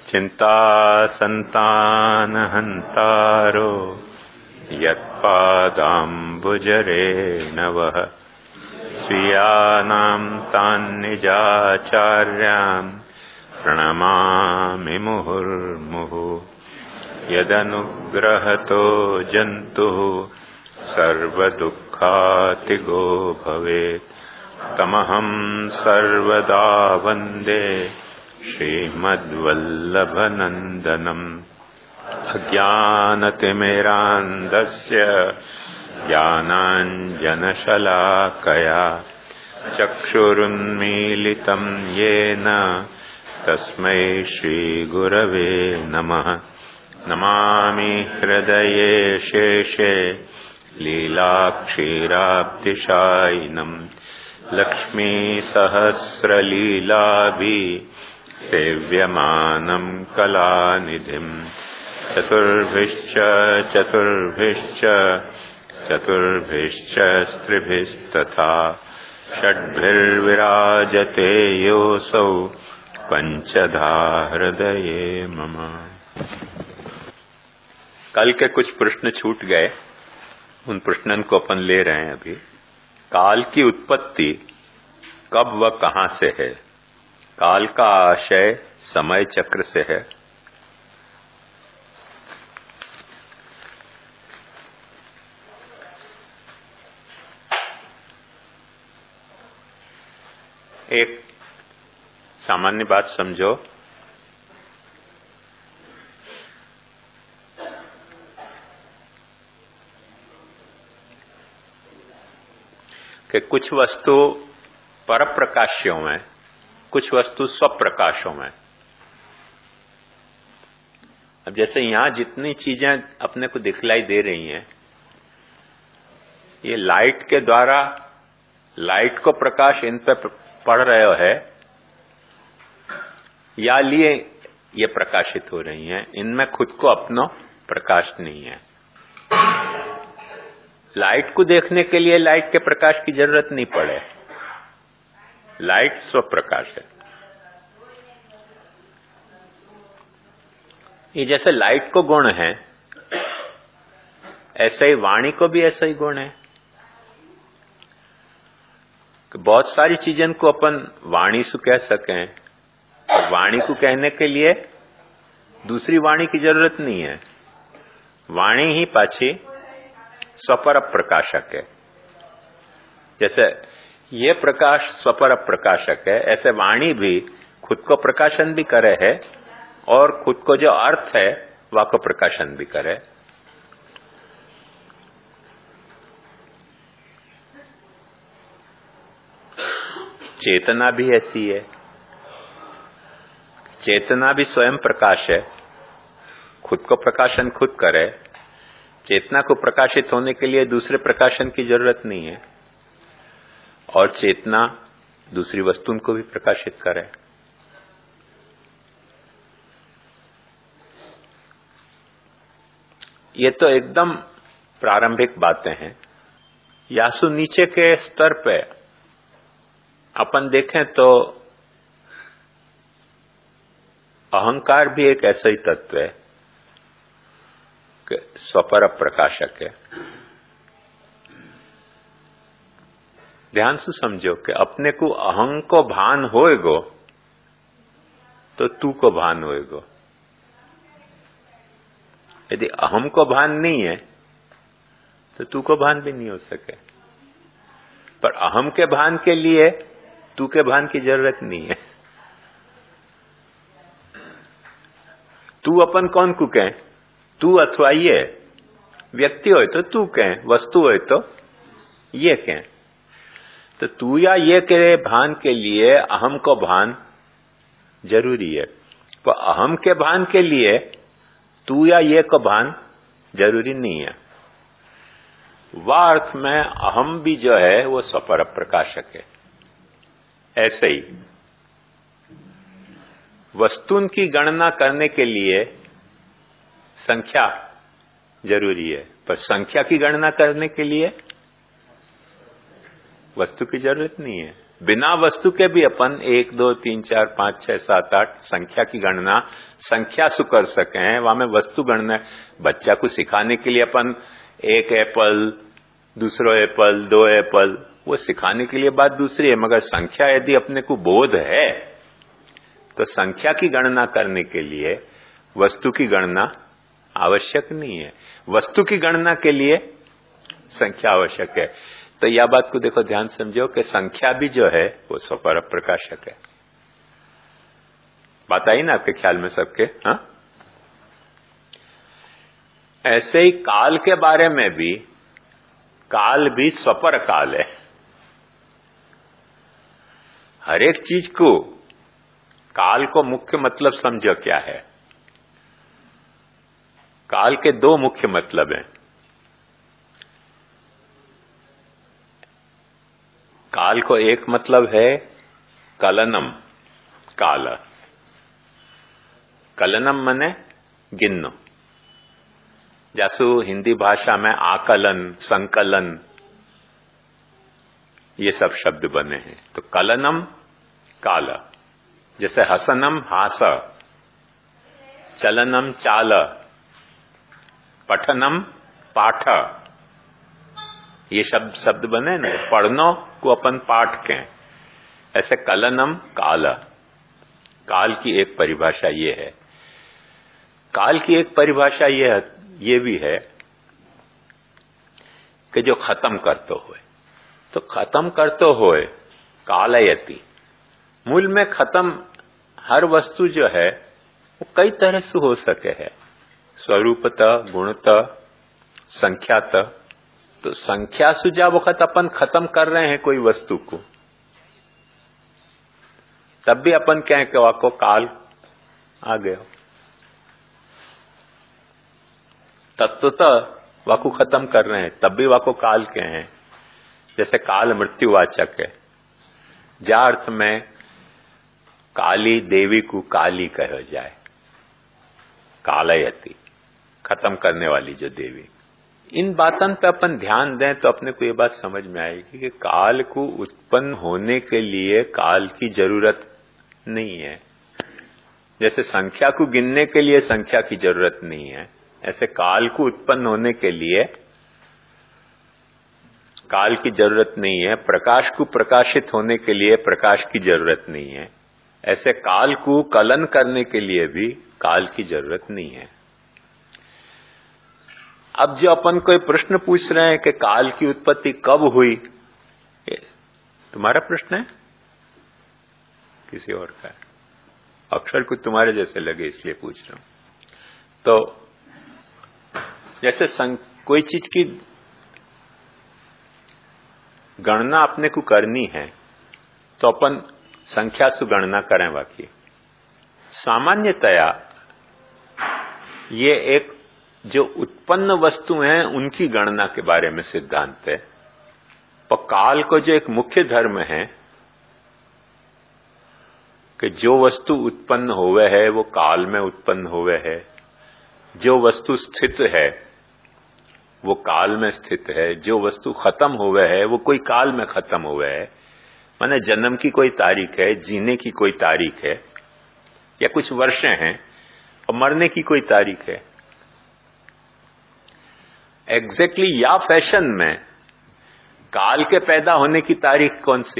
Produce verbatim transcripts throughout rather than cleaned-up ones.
चिंता संतानहंतारो यत्पादाम्बुजरेणवः स्वीयानां तान्निजाचार्यान् प्रणमामि मुहुर्मुहुः। यदनुग्रहतो जन्तुः सर्वदुःखातिगो भवेत् तमहं सर्वदा वन्दे श्रीमद्वल्लभनन्दनम्। अज्ञानतिमिरान्धस्य ज्ञानाञ्जनशलाकया चक्षुरुन्मीलितं येन तस्मै श्रीगुरवे नमः। नमामि हृदये शेषे लीलाक्षीराब्धिशायिनम् लक्ष्मीसहस्रलीलाभि सेव्यमानं कलानिधिम्। चतुर्भिश्च चतुर्भिश्च चतुर्भिश्च स्त्रिभिस्तथा षड्भिर्विराजते योऽसौ पंचधा हृदये मम। कल के कुछ प्रश्न छूट गए, उन प्रश्नों को अपन ले रहे हैं अभी। काल की उत्पत्ति कब व कहां से है? काल का आशय समय चक्र से है। एक सामान्य बात समझो कि कुछ वस्तु परप्रकाश्यों में, कुछ वस्तु स्वप्रकाशों में। अब जैसे यहां जितनी चीजें अपने को दिखलाई दे रही हैं, ये लाइट के द्वारा लाइट को प्रकाश इन पे पड़ रहे है या लिए ये प्रकाशित हो रही हैं। इनमें खुद को अपना प्रकाश नहीं है। लाइट को देखने के लिए लाइट के प्रकाश की जरूरत नहीं पड़े। लाइट स्वप्रकाश है। ये जैसे लाइट को गुण है, ऐसे ही वाणी को भी ऐसा ही गुण है कि बहुत सारी चीजों को अपन वाणी से कह सकें। वाणी को कहने के लिए दूसरी वाणी की जरूरत नहीं है। वाणी ही पाछी स्वपर प्रकाशक है। जैसे ये प्रकाश स्वपर प्रकाशक है, ऐसे वाणी भी खुद को प्रकाशन भी करे है और खुद को जो अर्थ है वह को प्रकाशन भी करे। चेतना भी ऐसी है। चेतना भी स्वयं प्रकाश है, खुद को प्रकाशन खुद करे। चेतना को प्रकाशित होने के लिए दूसरे प्रकाशन की जरूरत नहीं है और चेतना दूसरी वस्तु को भी प्रकाशित करे। ये तो एकदम प्रारंभिक बातें हैं। यासु नीचे के स्तर पे अपन देखें तो अहंकार भी एक ऐसा ही तत्व है कि स्वपर प्रकाशक है। ध्यान से समझो कि अपने को अहं को भान होएगो तो तू को भान होएगो। यदि अहम को भान नहीं है तो तू को भान भी नहीं हो सके। पर अहम के भान के लिए तू के भान की जरूरत नहीं है। तू अपन कौन को कहें? तू अथवा ये व्यक्ति हो तो तू कहें, वस्तु हो तो ये कहें। तो तू या ये के भान के लिए अहम को भान जरूरी है। तो अहम के भान के लिए तू या ये को भान जरूरी नहीं है। वह अर्थ में अहम भी जो है वो स्वपर प्रकाशक है। ऐसे ही वस्तुन की गणना करने के लिए संख्या जरूरी है, पर संख्या की गणना करने के लिए वस्तु की जरूरत नहीं है। बिना वस्तु के भी अपन एक दो तीन चार पांच छह सात आठ संख्या की गणना संख्या से कर सके हैं। वहां में वस्तु गणना बच्चा को सिखाने के लिए अपन एक एप्पल, दूसरो एप्पल, दो एप्पल, वो सिखाने के लिए बात दूसरी है। मगर संख्या यदि अपने को बोध है तो संख्या की गणना करने के लिए वस्तु की गणना आवश्यक नहीं है। वस्तु की गणना के लिए संख्या आवश्यक है। तो यह बात को देखो, ध्यान समझो कि संख्या भी जो है वो स्वपर प्रकाशक है। बात आई ना आपके ख्याल में सबके? हाँ, ऐसे ही काल के बारे में भी, काल भी स्वपर काल है। हर एक चीज को काल को मुख्य मतलब समझो क्या है। काल के दो मुख्य मतलब हैं। काल को एक मतलब है कलनम, काल। कलनम मने गिनो। जैसो हिंदी भाषा में आकलन, संकलन, ये सब शब्द बने हैं। तो कलनम काल, जैसे हसनम हास, चलनम चाल, पठनम पाठ, ये शब्द शब्द बने ना। पढ़नो को अपन पाठ कहें, ऐसे कलनम काल। काल की एक परिभाषा ये है। काल की एक परिभाषा ये है, ये भी है कि जो खत्म करते हुए, तो खत्म करते हुए कालयति। मूल में खत्म हर वस्तु जो है वो कई तरह से हो सके है, स्वरूपतः, गुणतः, संख्यातः। तो संख्या से जब वक्त अपन खत्म कर रहे हैं कोई वस्तु को, तब भी अपन कहें कि वाको काल आ गया। तत्वतः वाको खत्म कर रहे हैं, तब भी वाको काल के हैं। जैसे काल मृत्युवाचक है, जा अर्थ में काली देवी को काली कहा जाए, कालयति, खत्म करने वाली जो देवी। इन बातों पे अपन ध्यान दें तो अपने को ये बात समझ में आएगी कि काल को उत्पन्न होने के लिए काल की जरूरत नहीं है। जैसे संख्या को गिनने के लिए संख्या की जरूरत नहीं है, ऐसे काल को उत्पन्न होने के लिए काल की जरूरत नहीं है। प्रकाश को प्रकाशित होने के लिए प्रकाश की जरूरत नहीं है। ऐसे काल को कलन करने के लिए भी काल की जरूरत नहीं है। अब जो अपन कोई प्रश्न पूछ रहे हैं कि काल की उत्पत्ति कब हुई, तुम्हारा प्रश्न है किसी और का है? अक्षर को तुम्हारे जैसे लगे इसलिए पूछ रहा हूं। तो जैसे संग, कोई चीज की गणना अपने को करनी है तो अपन संख्या से गणना करें। बाकी सामान्यतया ये एक जो उत्पन्न वस्तु हैं उनकी गणना के बारे में सिद्धांत है। पर काल को जो एक मुख्य धर्म है कि जो वस्तु उत्पन्न होवे है वो काल में उत्पन्न होवे है, जो वस्तु स्थित है वो काल में स्थित है, जो वस्तु खत्म हुए है वो कोई काल में खत्म हुए है। माने जन्म की कोई तारीख है, जीने की कोई तारीख है, या कुछ वर्षें हैं, और मरने की कोई तारीख है। एग्जैक्टली या फैशन में काल के पैदा होने की तारीख कौन सी?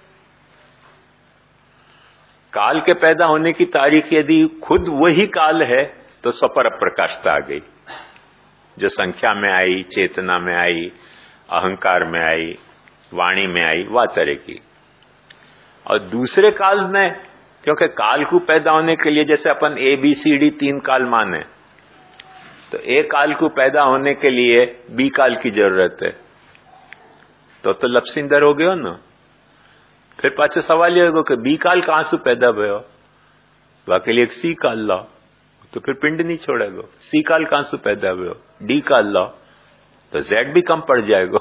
काल के पैदा होने की तारीख यदि खुद वही काल है तो स्वपर प्रकाशता आ गई, जो संख्या में आई, चेतना में आई, अहंकार में आई, वाणी में आई, वह तरह की। और दूसरे काल में, क्योंकि काल को पैदा होने के लिए जैसे अपन ए बी सी डी तीन काल माने, तो ए काल को पैदा होने के लिए बी काल की जरूरत है। तो तो लपसिंदर हो गयो ना। फिर पाछो सवाल ये होगा कि बी काल कहां से पैदा भयो? वाके लिए एक सी काल लाओ, तो फिर पिंड नहीं छोड़ेगा। सी काल कहां से पैदा हुए? डी काल लाओ, तो जेड भी कम पड़ जाएगा।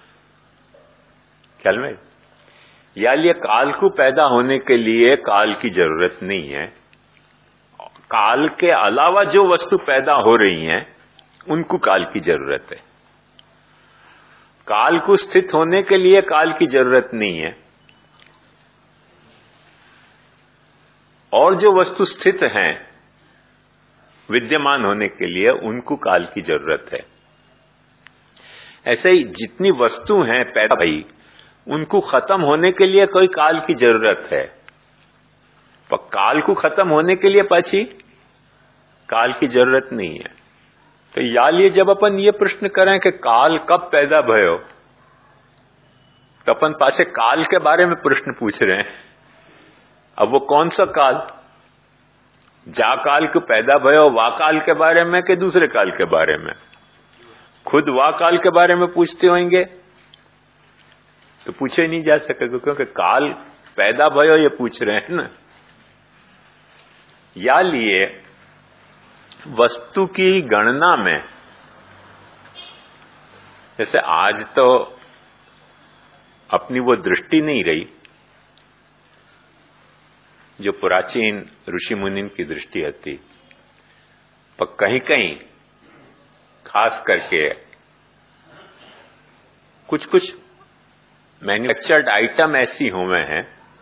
ख्याल में? या लिए काल को पैदा होने के लिए काल की जरूरत नहीं है। काल के अलावा जो वस्तु पैदा हो रही हैं उनको काल की जरूरत है। काल को स्थित होने के लिए काल की जरूरत नहीं है। और जो वस्तु स्थित हैं विद्यमान होने के लिए, उनको काल की जरूरत है। ऐसे ही जितनी वस्तु हैं पैदा भई, उनको खत्म होने के लिए कोई काल की जरूरत है, पर काल को खत्म होने के लिए पाछी काल की जरूरत नहीं है। तो या लिए जब अपन ये प्रश्न करें कि काल कब पैदा भयो, तो अपन पासे काल के बारे में प्रश्न पूछ रहे हैं। अब वो कौन सा काल, जा काल को पैदा भयो वा काल के बारे में कि दूसरे काल के बारे में? खुद वा काल के बारे में पूछते होंगे तो पूछे नहीं जा सकेगा, क्योंकि काल पैदा भयो ये पूछ रहे हैं ना। या लिए वस्तु की गणना में, जैसे आज तो अपनी वो दृष्टि नहीं रही जो प्राचीन ऋषि मुनिन की दृष्टि होती, पर कहीं कहीं खास करके कुछ कुछ मैन्युफैक्चर्ड आइटम ऐसी हुए हैं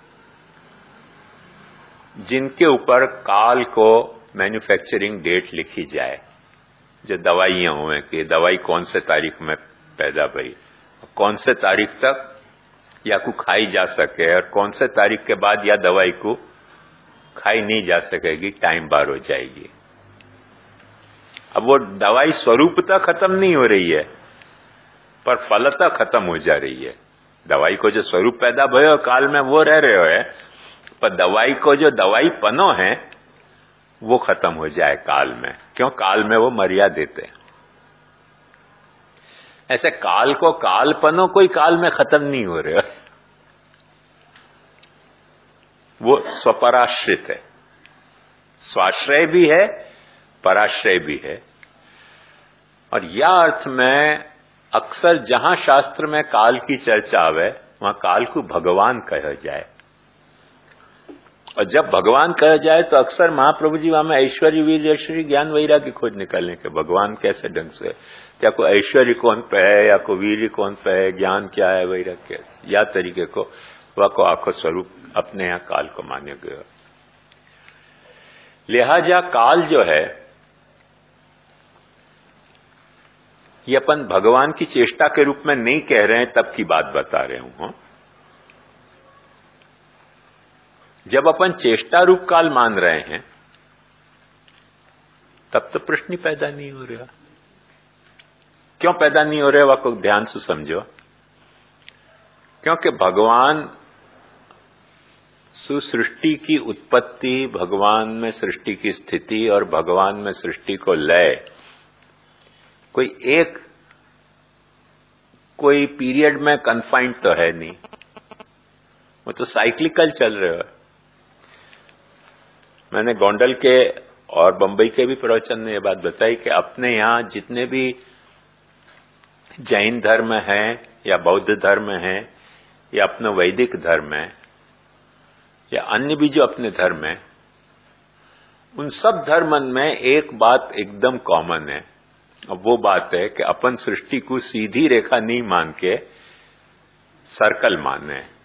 जिनके ऊपर काल को मैन्युफैक्चरिंग डेट लिखी जाए। जो दवाइयां हुए कि दवाई कौन से तारीख में पैदा भई, कौन से तारीख तक या को खाई जा सके, और कौन से तारीख के बाद या दवाई को खाई नहीं जा सकेगी, टाइम बार हो जाएगी। अब वो दवाई स्वरूपता खत्म नहीं हो रही है, पर फलता खत्म हो जा रही है। दवाई को जो स्वरूप पैदा भयो काल में वो रह रहे हो है, पर दवाई को जो दवाई पनो है वो खत्म हो जाए काल में। क्यों? काल में वो मर्यादित है। ऐसे काल को काल पनो कोई काल में खत्म नहीं हो रहा, वो स्वपराश्रित है। स्वाश्रय भी है, पराश्रय भी है। और यह अर्थ में अक्सर जहां शास्त्र में काल की चर्चा आवे वहां काल को भगवान कहा जाए, और जब भगवान कहा जाए तो अक्सर महाप्रभु जी वहां में ऐश्वर्य वीर श्री ज्ञान वैराग्य की खोज निकलने के भगवान कैसे ढंग से, या को ऐश्वर्य कौन पे है, या को वीर कौन पे है, ज्ञान क्या है, वैराग्य कैसे, या तरीके को वह को आखो स्वरूप अपने यहां काल को मान्य गया। लिहाजा काल जो है ये अपन भगवान की चेष्टा के रूप में नहीं कह रहे हैं, तब की बात बता रहे हूं। जब अपन चेष्टा रूप काल मान रहे हैं तब तो प्रश्न ही पैदा नहीं हो रहा। क्यों पैदा नहीं हो रहा, वह को ध्यान से समझो। क्योंकि भगवान सृष्टि की उत्पत्ति, भगवान में सृष्टि की स्थिति और भगवान में सृष्टि को लय कोई एक कोई पीरियड में कन्फाइंड तो है नहीं, वो तो साइक्लिकल चल रहा है। मैंने गोंडल के और बंबई के भी प्रवचन में ये बात बताई कि अपने यहां जितने भी जैन धर्म हैं या बौद्ध धर्म हैं या अपना वैदिक धर्म है या अन्य भी जो अपने धर्म है, उन सब धर्मन में एक बात एकदम कॉमन है, और वो बात है कि अपन सृष्टि को सीधी रेखा नहीं मान के सर्कल माने।